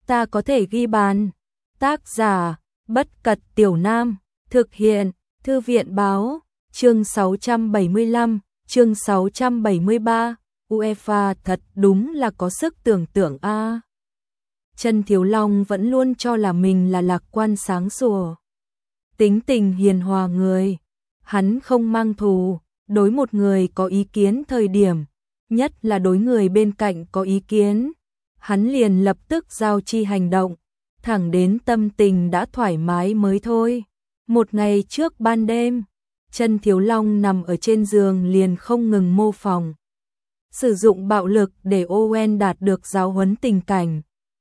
ta có thể ghi bàn. Tác giả, Bất Cật Tiểu Nam, thực hiện, Thư viện Báo, chương 675, chương 673, UEFA thật đúng là có sức tưởng tượng a. Trần Thiếu Long vẫn luôn cho là mình là lạc quan sáng sủa, tính tình hiền hòa người, hắn không mang thù, đối một người có ý kiến thời điểm, nhất là đối người bên cạnh có ý kiến, hắn liền lập tức giao chi hành động, thẳng đến tâm tình đã thoải mái mới thôi. Một ngày trước ban đêm, Trần Thiếu Long nằm ở trên giường liền không ngừng mô phỏng, sử dụng bạo lực để Owen đạt được giáo huấn tình cảnh.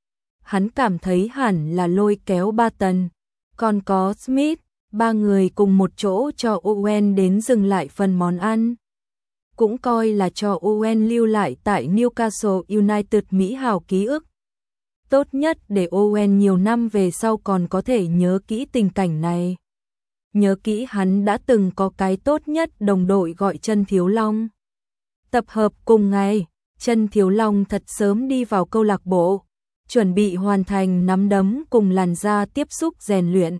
Hắn cảm thấy hẳn là lôi kéo Barton, còn có Smith, ba người cùng một chỗ cho Owen đến dừng lại phần món ăn. Cũng coi là cho Owen lưu lại tại Newcastle United mỹ hào ký ức. Tốt nhất để Owen nhiều năm về sau còn có thể nhớ kỹ tình cảnh này. Nhớ kỹ hắn đã từng có cái tốt nhất đồng đội gọi Trần Thiếu Long. Tập hợp cùng ngày, Trần Thiếu Long thật sớm đi vào câu lạc bộ, chuẩn bị hoàn thành nắm đấm cùng làn da tiếp xúc rèn luyện.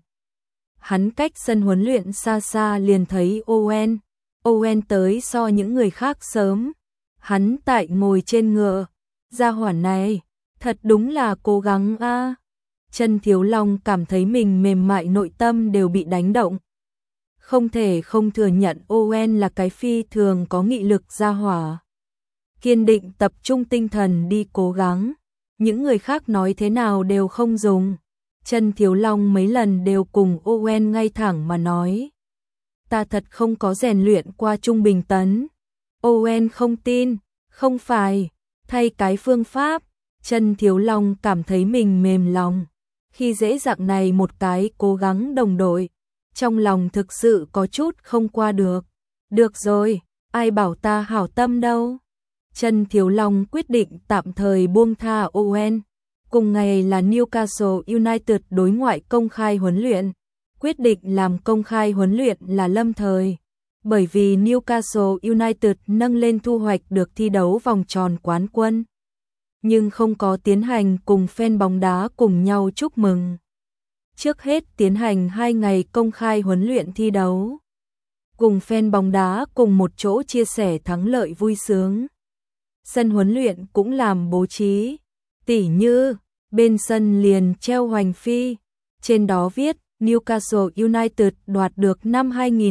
Hắn cách sân huấn luyện xa xa liền thấy Owen. Owen tới so những người khác sớm. Hắn tại ngồi trên ngựa. Gia hỏa này, thật đúng là cố gắng a. Trần Thiếu Long cảm thấy mình mềm mại nội tâm đều bị đánh động. Không thể không thừa nhận Owen là cái phi thường có nghị lực gia hỏa. Kiên định tập trung tinh thần đi cố gắng. Những người khác nói thế nào đều không dùng. Trần Thiếu Long mấy lần đều cùng Owen ngay thẳng mà nói. Ta thật không có rèn luyện qua trung bình tấn. Owen không tin, không phải, thay cái phương pháp. Trần Thiếu Long cảm thấy mình mềm lòng. Khi dễ dàng này một cái cố gắng đồng đội, trong lòng thực sự có chút không qua được. Được rồi, ai bảo ta hảo tâm đâu. Trần Thiếu Long quyết định tạm thời buông tha Owen. Cùng ngày là Newcastle United đối ngoại công khai huấn luyện. Quyết định làm công khai huấn luyện là lâm thời, bởi vì Newcastle United nâng lên thu hoạch được thi đấu vòng tròn quán quân, nhưng không có tiến hành cùng fan bóng đá cùng nhau chúc mừng. Trước hết tiến hành 2 ngày công khai huấn luyện thi đấu, cùng fan bóng đá cùng một chỗ chia sẻ thắng lợi vui sướng. Sân huấn luyện cũng làm bố trí, tỉ như bên sân liền treo hoành phi, trên đó viết Newcastle United đoạt được năm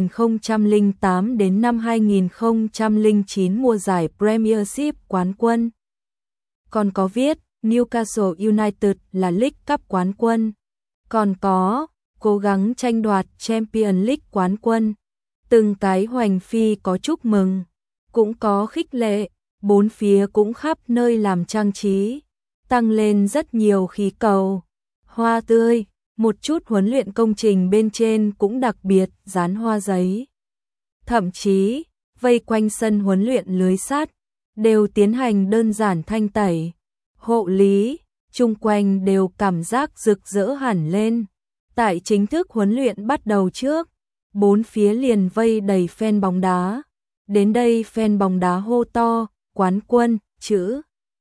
2008 đến năm 2009 mùa giải Premiership quán quân. Còn có viết Newcastle United là League Cup quán quân. Còn có cố gắng tranh đoạt Champions League quán quân. Từng cái hoành phi có chúc mừng, cũng có khích lệ, bốn phía cũng khắp nơi làm trang trí, tăng lên rất nhiều khí cầu, hoa tươi. Một chút huấn luyện công trình bên trên cũng đặc biệt dán hoa giấy. Thậm chí, vây quanh sân huấn luyện lưới sắt, đều tiến hành đơn giản thanh tẩy, hộ lý, chung quanh đều cảm giác rực rỡ hẳn lên. Tại chính thức huấn luyện bắt đầu trước, bốn phía liền vây đầy fan bóng đá. Đến đây fan bóng đá hô to, quán quân, chữ.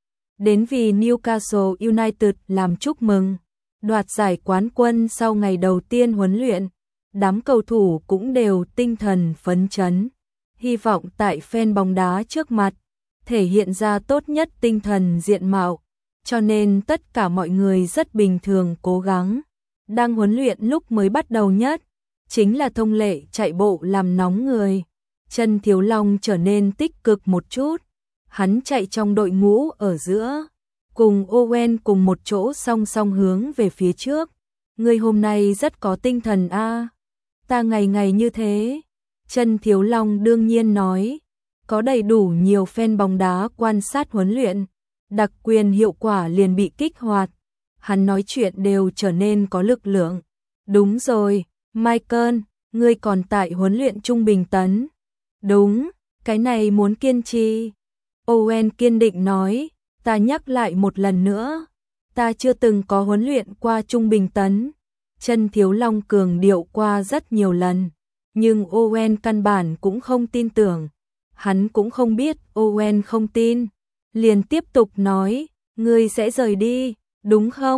Đến vì Newcastle United làm chúc mừng. Đoạt giải quán quân sau ngày đầu tiên huấn luyện, đám cầu thủ cũng đều tinh thần phấn chấn, hy vọng tại fan bóng đá trước mặt, thể hiện ra tốt nhất tinh thần diện mạo, cho nên tất cả mọi người rất bình thường cố gắng. Đang huấn luyện lúc mới bắt đầu nhất, chính là thông lệ chạy bộ làm nóng người. Trần Thiếu Long trở nên tích cực một chút, hắn chạy trong đội ngũ ở giữa, cùng Owen cùng một chỗ song song hướng về phía trước. Người hôm nay rất có tinh thần a. Ta ngày ngày như thế. Trần Thiếu Long đương nhiên nói, có đầy đủ nhiều fan bóng đá quan sát huấn luyện, đặc quyền hiệu quả liền bị kích hoạt. Hắn nói chuyện đều trở nên có lực lượng. Đúng rồi, Michael, ngươi còn tại huấn luyện trung bình tấn. Đúng, cái này muốn kiên trì. Owen kiên định nói. Ta nhắc lại một lần nữa, ta chưa từng có huấn luyện qua trung bình tấn. Trần Thiếu Long cường điệu qua rất nhiều lần, nhưng Owen căn bản cũng không tin tưởng. Hắn cũng không biết Owen không tin, liền tiếp tục nói, ngươi sẽ rời đi, đúng không?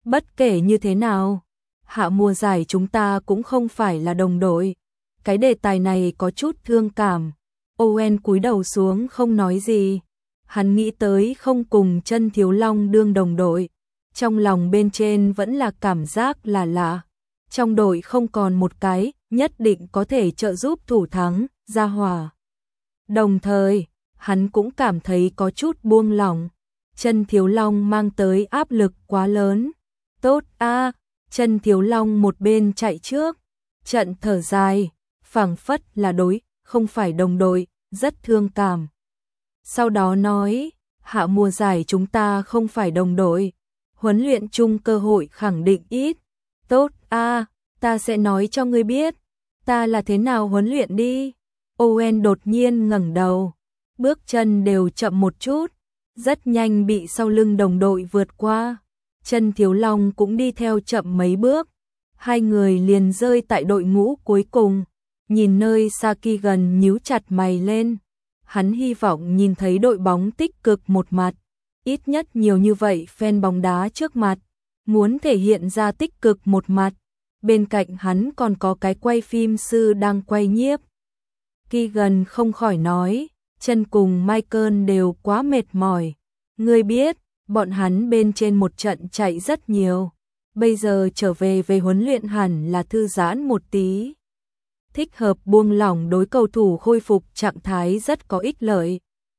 Bất kể như thế nào, hạ mùa giải chúng ta cũng không phải là đồng đội. Cái đề tài này có chút thương cảm. Owen cúi đầu xuống không nói gì. Hắn nghĩ tới không cùng Chân Thiếu Long đương đồng đội. Trong lòng bên trên vẫn là cảm giác là lạ. Trong đội không còn một cái, nhất định có thể trợ giúp thủ thắng, ra hỏa. Đồng thời, hắn cũng cảm thấy có chút buông lỏng. Chân Thiếu Long mang tới áp lực quá lớn. Tốt a, Chân Thiếu Long một bên chạy trước, trận thở dài, phảng phất là đối, không phải đồng đội, rất thương cảm. Sau đó nói, hạ mùa giải chúng ta không phải đồng đội, huấn luyện chung cơ hội khẳng định ít. Tốt a, ta sẽ nói cho ngươi biết, ta là thế nào huấn luyện đi. Owen đột nhiên ngẩng đầu, bước chân đều chậm một chút, rất nhanh bị sau lưng đồng đội vượt qua. Chân Thiếu Long cũng đi theo chậm mấy bước, hai người liền rơi tại đội ngũ cuối cùng. Nhìn nơi xa Kỳ gần nhíu chặt mày lên, hắn hy vọng nhìn thấy đội bóng tích cực một mặt, ít nhất nhiều như vậy fan bóng đá trước mặt, muốn thể hiện ra tích cực một mặt. Bên cạnh hắn còn có cái quay phim sư đang quay nhiếp. Kỳ gần không khỏi nói, Chân cùng Michael đều quá mệt mỏi. Ngươi biết, bọn hắn bên trên một trận chạy rất nhiều, bây giờ trở về huấn luyện hẳn là thư giãn một tí. Thích hợp buông lỏng đối cầu thủ khôi phục trạng thái rất có ích lợi.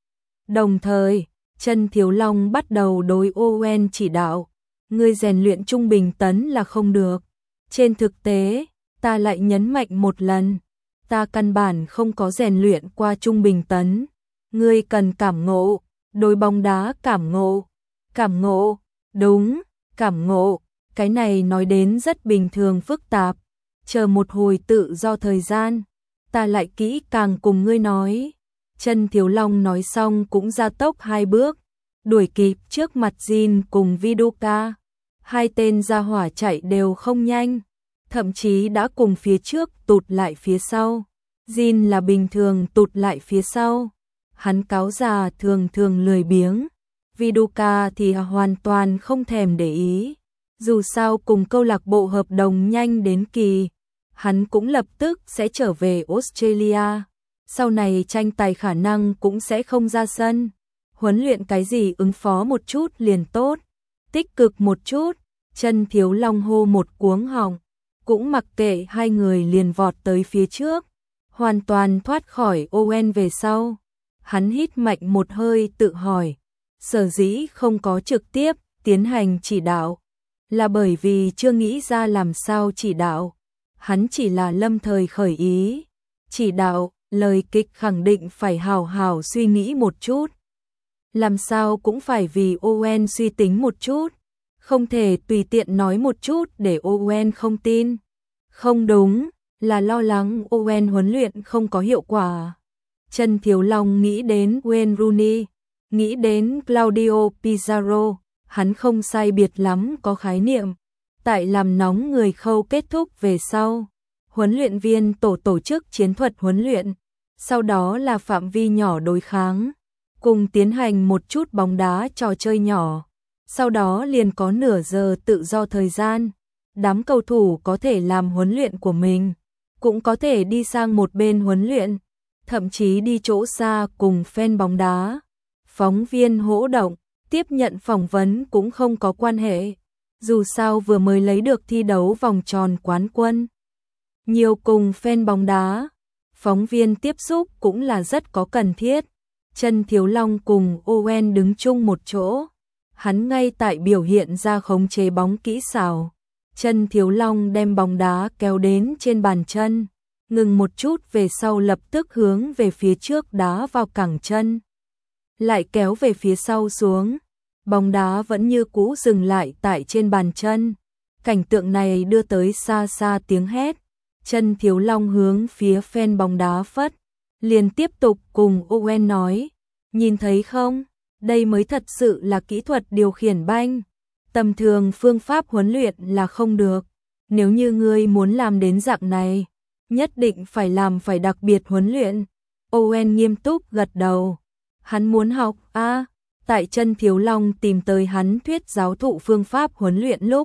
Đồng thời, Chân Thiếu Long bắt đầu đối Owen chỉ đạo, ngươi rèn luyện trung bình tấn là không được. Trên thực tế, ta lại nhấn mạnh một lần, ta căn bản không có rèn luyện qua trung bình tấn. Ngươi cần cảm ngộ, đối bóng đá cảm ngộ. Cảm ngộ, đúng, cảm ngộ, cái này nói đến rất bình thường phức tạp. Chờ một hồi tự do thời gian, ta lại kỹ càng cùng ngươi nói. Chân Thiếu Long nói xong cũng ra tốc 2 bước, đuổi kịp trước mặt Jin cùng Viduka. Hai tên gia hỏa chạy đều không nhanh, thậm chí đã cùng phía trước tụt lại phía sau. Jin là bình thường tụt lại phía sau, hắn cáo già thường thường lười biếng. Viduka thì hoàn toàn không thèm để ý. Dù sao cùng câu lạc bộ hợp đồng nhanh đến kỳ, hắn cũng lập tức sẽ trở về Australia. Sau này tranh tài khả năng cũng sẽ không ra sân. Huấn luyện cái gì ứng phó một chút liền tốt. Tích cực một chút. Chân Thiếu Long hô một cuống họng, cũng mặc kệ hai người liền vọt tới phía trước, hoàn toàn thoát khỏi Owen về sau. Hắn hít mạnh một hơi tự hỏi, sở dĩ không có trực tiếp tiến hành chỉ đạo, là bởi vì chưa nghĩ ra làm sao chỉ đạo. Hắn chỉ là lâm thời khởi ý. Chỉ đạo, lời kịch khẳng định phải hào hào suy nghĩ một chút. Làm sao cũng phải vì Owen suy tính một chút. Không thể tùy tiện nói một chút để Owen không tin. Không đúng, là lo lắng Owen huấn luyện không có hiệu quả. Chân Thiếu Long nghĩ đến Wayne Rooney, nghĩ đến Claudio Pizarro, hắn không sai biệt lắm có khái niệm. Tại làm nóng người khâu kết thúc về sau, huấn luyện viên tổ chức chiến thuật huấn luyện, sau đó là phạm vi nhỏ đối kháng, cùng tiến hành một chút bóng đá trò chơi nhỏ. Sau đó liền có nửa giờ tự do thời gian, đám cầu thủ có thể làm huấn luyện của mình, cũng có thể đi sang một bên huấn luyện, thậm chí đi chỗ xa cùng fan bóng đá. Phóng viên hỗ động, tiếp nhận phỏng vấn cũng không có quan hệ, dù sao vừa mới lấy được thi đấu vòng tròn quán quân. Nhiều cùng fan bóng đá, phóng viên tiếp xúc cũng là rất có cần thiết. Chân Thiếu Long cùng Owen đứng chung một chỗ. Hắn ngay tại biểu hiện ra khống chế bóng kỹ xảo. Chân Thiếu Long đem bóng đá kéo đến trên bàn chân, ngừng một chút về sau lập tức hướng về phía trước đá vào cẳng chân, lại kéo về phía sau xuống. Bóng đá vẫn như cũ dừng lại tại trên bàn chân. Cảnh tượng này đưa tới xa xa tiếng hét. Chân Thiếu Long hướng phía fan bóng đá phất, liền tiếp tục cùng Owen nói, nhìn thấy không? Đây mới thật sự là kỹ thuật điều khiển banh. Tầm thường phương pháp huấn luyện là không được. Nếu như ngươi muốn làm đến dạng này, nhất định phải làm phải đặc biệt huấn luyện. Owen nghiêm túc gật đầu. Hắn muốn học, Tại chân Thiếu Long tìm tới hắn thuyết giáo thụ phương pháp huấn luyện lúc,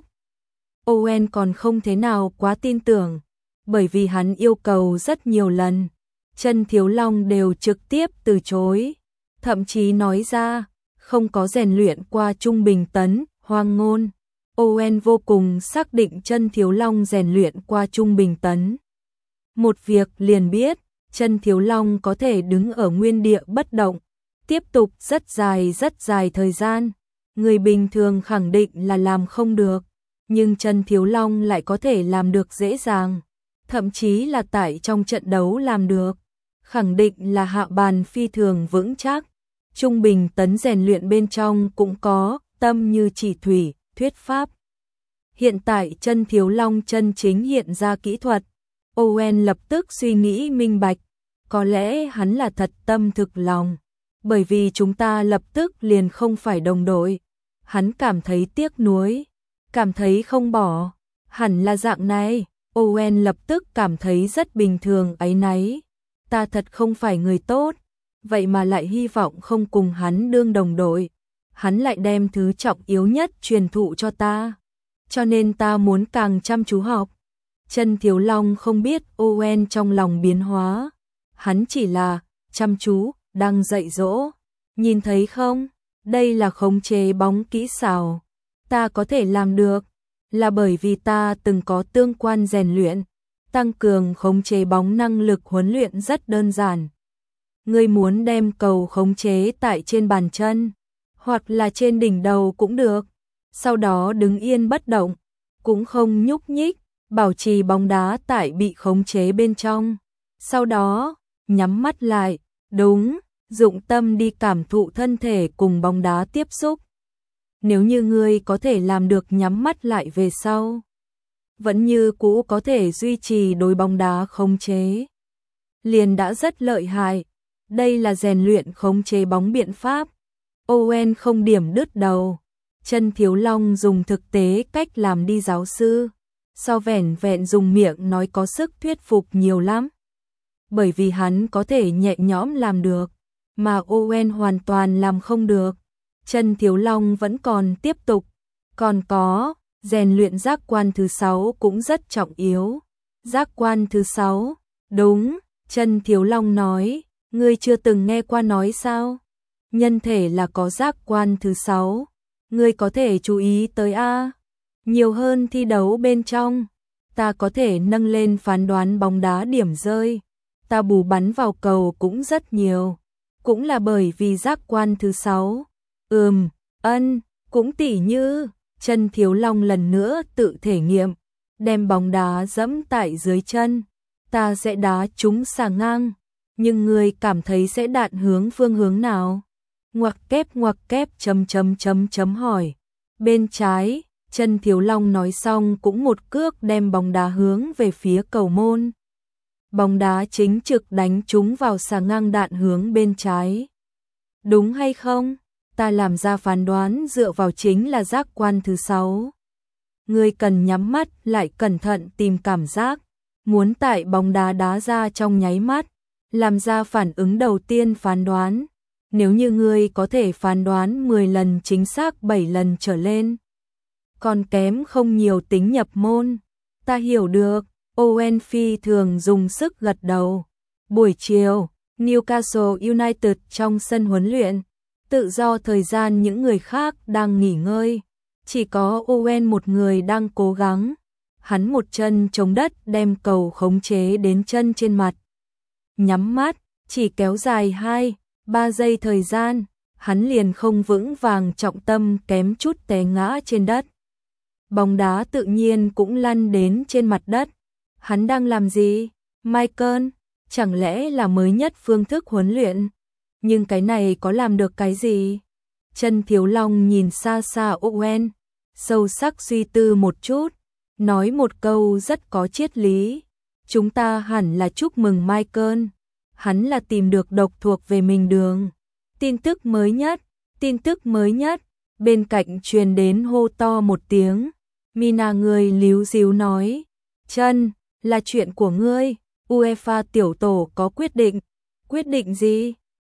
Owen còn không thế nào quá tin tưởng, bởi vì hắn yêu cầu rất nhiều lần, chân Thiếu Long đều trực tiếp từ chối, thậm chí nói ra không có rèn luyện qua trung bình tấn, hoang ngôn. Owen vô cùng xác định chân Thiếu Long rèn luyện qua trung bình tấn. Một việc liền biết, chân Thiếu Long có thể đứng ở nguyên địa bất động, tiếp tục rất dài thời gian. Người bình thường khẳng định là làm không được, nhưng chân Thiếu Long lại có thể làm được dễ dàng, thậm chí là tại trong trận đấu làm được. Khẳng định là hạ bàn phi thường vững chắc. Trung bình tấn rèn luyện bên trong cũng có tâm như chỉ thủy, thuyết pháp. Hiện tại chân Thiếu Long chân chính hiện ra kỹ thuật, Owen lập tức suy nghĩ minh bạch, có lẽ hắn là thật tâm thực lòng, bởi vì chúng ta lập tức liền không phải đồng đội. Hắn cảm thấy tiếc nuối, cảm thấy không bỏ, hẳn là dạng này. Owen lập tức cảm thấy rất bình thường, áy náy. Ta thật không phải người tốt, vậy mà lại hy vọng không cùng hắn đương đồng đội. Hắn lại đem thứ trọng yếu nhất truyền thụ cho ta, cho nên ta muốn càng chăm chú học. Chân Thiếu Long không biết Owen trong lòng biến hóa, hắn chỉ là chăm chú đang dạy dỗ. Nhìn thấy không, đây là khống chế bóng kỹ xảo, ta có thể làm được là bởi vì ta từng có tương quan rèn luyện. Tăng cường khống chế bóng năng lực huấn luyện rất đơn giản. Ngươi muốn đem cầu khống chế tại trên bàn chân, hoặc là trên đỉnh đầu cũng được. Sau đó đứng yên bất động, cũng không nhúc nhích, bảo trì bóng đá tại bị khống chế bên trong. Sau đó, nhắm mắt lại, đúng, dụng tâm đi cảm thụ thân thể cùng bóng đá tiếp xúc. Nếu như ngươi có thể làm được nhắm mắt lại về sau, vẫn như cũ có thể duy trì đối bóng đá khống chế, liền đã rất lợi hại. Đây là rèn luyện khống chế bóng biện pháp. Owen không điểm đứt đầu. Chân Thiếu Long dùng thực tế cách làm đi giáo sư, so vẻn vẹn dùng miệng nói có sức thuyết phục nhiều lắm. Bởi vì hắn có thể nhẹ nhõm làm được, mà Owen hoàn toàn làm không được. Chân Thiếu Long vẫn còn tiếp tục. Còn có, rèn luyện giác quan thứ 6 cũng rất trọng yếu. Giác quan thứ 6, đúng, chân Thiếu Long nói, ngươi chưa từng nghe qua nói sao? Nhân thể là có giác quan thứ 6, ngươi có thể chú ý tới a. Nhiều hơn thi đấu bên trong, ta có thể nâng lên phán đoán bóng đá điểm rơi, ta bù bắn vào cầu cũng rất nhiều, cũng là bởi vì giác quan thứ 6. Cũng tỉ như, chân Thiếu Long lần nữa tự thể nghiệm, đem bóng đá dẫm tại dưới chân, ta sẽ đá trúng xà ngang, nhưng ngươi cảm thấy sẽ đạn hướng phương hướng nào? Ngoặc kép hỏi. Bên trái, chân Thiếu Long nói xong cũng một cước đem bóng đá hướng về phía cầu môn. Bóng đá chính trực đánh trúng vào xà ngang, đạn hướng bên trái. Đúng hay không? Ta làm ra phán đoán dựa vào chính là giác quan thứ 6. Ngươi cần nhắm mắt lại cẩn thận tìm cảm giác, muốn tại bóng đá đá ra trong nháy mắt, làm ra phản ứng đầu tiên phán đoán. Nếu như ngươi có thể phán đoán 10 lần chính xác 7 lần trở lên, còn kém không nhiều tính nhập môn. Ta hiểu được. Owen phi thường dùng sức gật đầu. Buổi chiều, Newcastle United trong sân huấn luyện, tự do thời gian những người khác đang nghỉ ngơi, chỉ có Owen một người đang cố gắng. Hắn một chân chống đất đem cầu khống chế đến chân trên mặt. Nhắm mắt, chỉ kéo dài 2-3 giây thời gian, hắn liền không vững vàng, trọng tâm kém chút té ngã trên đất. Bóng đá tự nhiên cũng lăn đến trên mặt đất. Hắn đang làm gì? Michael, chẳng lẽ là mới nhất phương thức huấn luyện? Nhưng cái này có làm được cái gì? Chân Thiếu Long nhìn xa xa Owen, sâu sắc suy tư một chút, nói một câu rất có triết lý. Chúng ta hẳn là chúc mừng Michael. Hắn là tìm được độc thuộc về mình đường. Tin tức mới nhất, bên cạnh truyền đến hô to một tiếng. Mina người líu díu nói, Chân, là chuyện của ngươi, UEFA tiểu tổ có quyết định. Quyết định gì?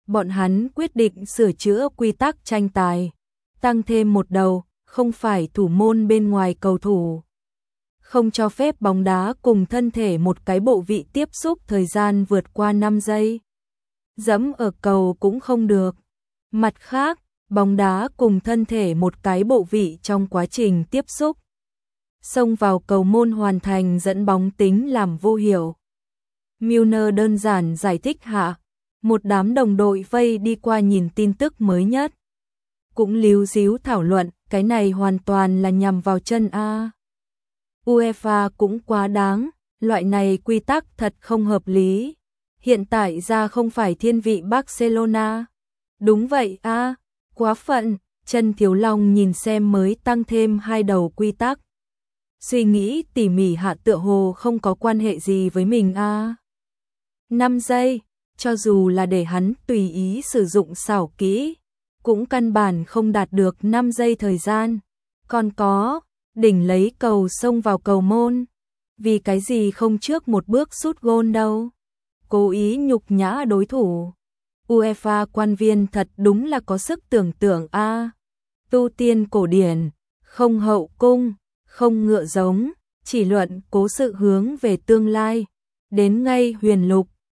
bọn hắn quyết định sửa chữa quy tắc tranh tài, tăng thêm một đầu, không phải thủ môn bên ngoài cầu thủ. Không cho phép bóng đá cùng thân thể một cái bộ vị tiếp xúc thời gian vượt qua 5 giây. Dẫm ở cầu cũng không được. Mặt khác, bóng đá cùng thân thể một cái bộ vị trong quá trình tiếp xúc xông vào cầu môn hoàn thành dẫn bóng tính làm vô hiệu. Milner đơn giản giải thích hạ, một đám đồng đội vây đi qua nhìn tin tức mới nhất. Cũng líu díu thảo luận, cái này hoàn toàn là nhằm vào chân A. UEFA cũng quá đáng, loại này quy tắc thật không hợp lý. Hiện tại ra không phải thiên vị Barcelona. Đúng vậy a, quá phận. Chân Thiếu Long nhìn xem mới tăng thêm 2 đầu quy tắc. Suy nghĩ tỉ mỉ hạ tựa hồ không có quan hệ gì với mình a. 5 giây, cho dù là để hắn tùy ý sử dụng xảo kỹ, cũng căn bản không đạt được 5 giây thời gian. Còn có, đỉnh lấy cầu xông vào cầu môn. Vì cái gì không trước một bước sút gôn đâu. Cố ý nhục nhã đối thủ. UEFA quan viên thật đúng là có sức tưởng tượng a. Tu tiên cổ điển, không hậu cung, không ngựa giống, chỉ luận cố sự hướng về tương lai. Đến ngay huyền lục,